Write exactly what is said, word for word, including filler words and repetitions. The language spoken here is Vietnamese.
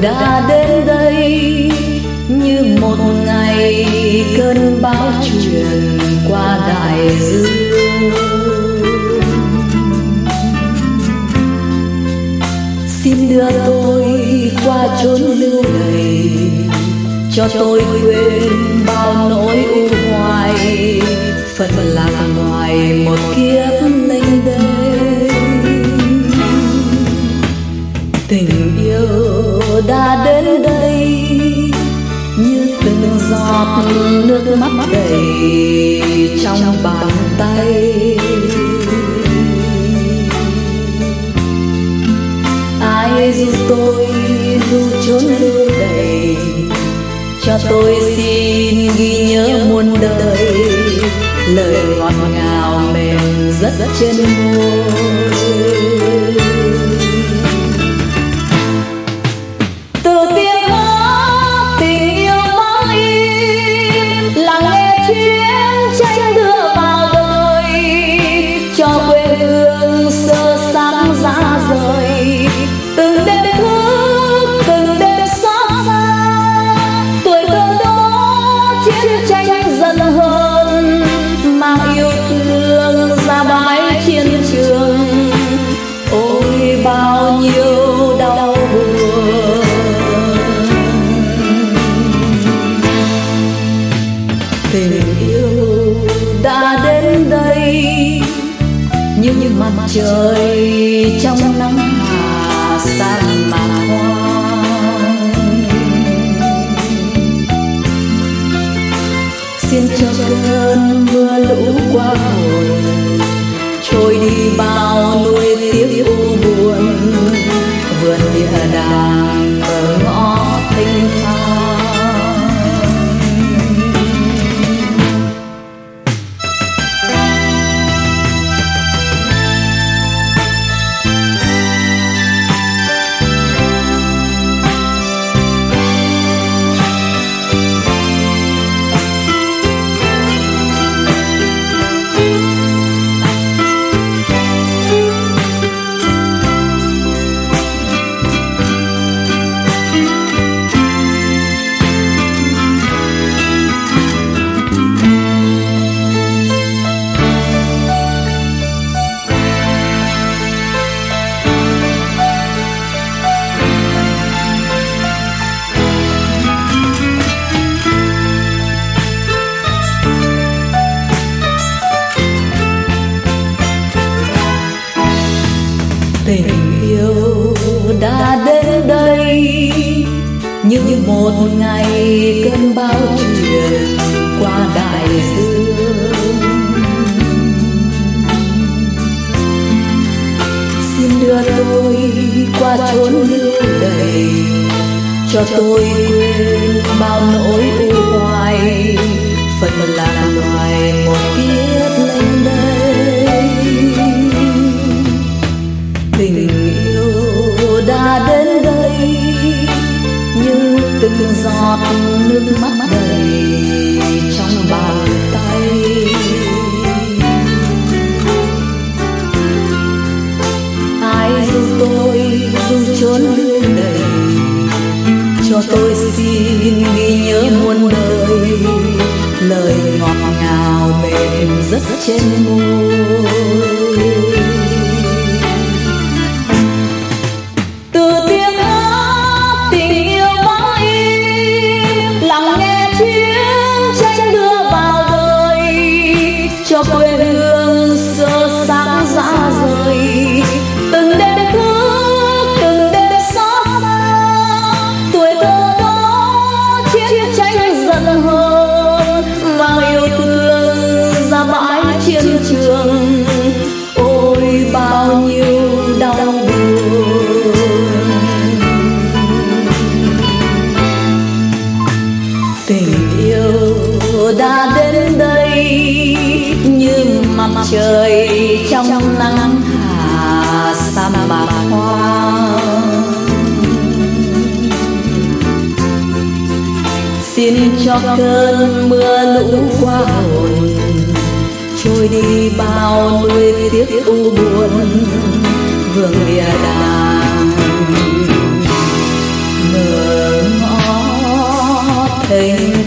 đã đến đây như một ngày cơn bão truyền qua đại dương. Xin đưa tôi qua chốn lưu đày, cho tôi quên bao nỗi u hoài, phật lạc ngoài một kiếp lênh đênh. Tình yêu đã đến đây như từng giọt nước mắt đầy trong bàn tay. Ai giúp tôi dù chốn lưu đày, cho tôi xin ghi nhớ muôn đời lời ngọt ngào mềm rất trên môi. Từ tiếng hát tình yêu vang im, lắng nghe chuyến tranh đưa vào đời, cho quê hương sơ sáng ra rời. Từng đêm thức, từng đêm xót xa, tuổi thơ đó chiến tranh dần hơn, mang yêu thương ra bãi chiến trường. Ôi bao nhiêu đau buồn, tình yêu đã đến đây như mặt trời trong nắng hà sa mạc hoang. Xin cho cơn mưa lũ qua hồn, trôi đi bao nuối tiếc u buồn, vườn địa đàng ở ngõ thênh thang. Tình yêu đã đến đây như một ngày cơn bão truyền qua đại dương. Xin đưa tôi qua chốn lưu đày, cho tôi quên bao nỗi u hoài, phật lạc ngoài một kiếp lênh đênh. Tình yêu đã đến đây như từng giọt nước mắt đầy trong bàn tay. Ai giúp tôi dù chốn lưu đày, cho tôi xin ghi nhớ muôn đời lời ngọt ngào mềm rất trên môi. Cho quê hương sơ sáng ra rời, từng đêm thức, từng đêm xót xa, tuổi thơ đó chiến tranh dần hơn, mang yêu thương ra bãi chiến trường. Ôi bao nhiêu đau buồn, tình yêu đã đến đây như mặt trời trong nắng hà sa mạc hoang. Xin cho cơn mưa lũ qua hồn, trôi đi bao nuối tiếc u buồn, vườn địa đàng. tình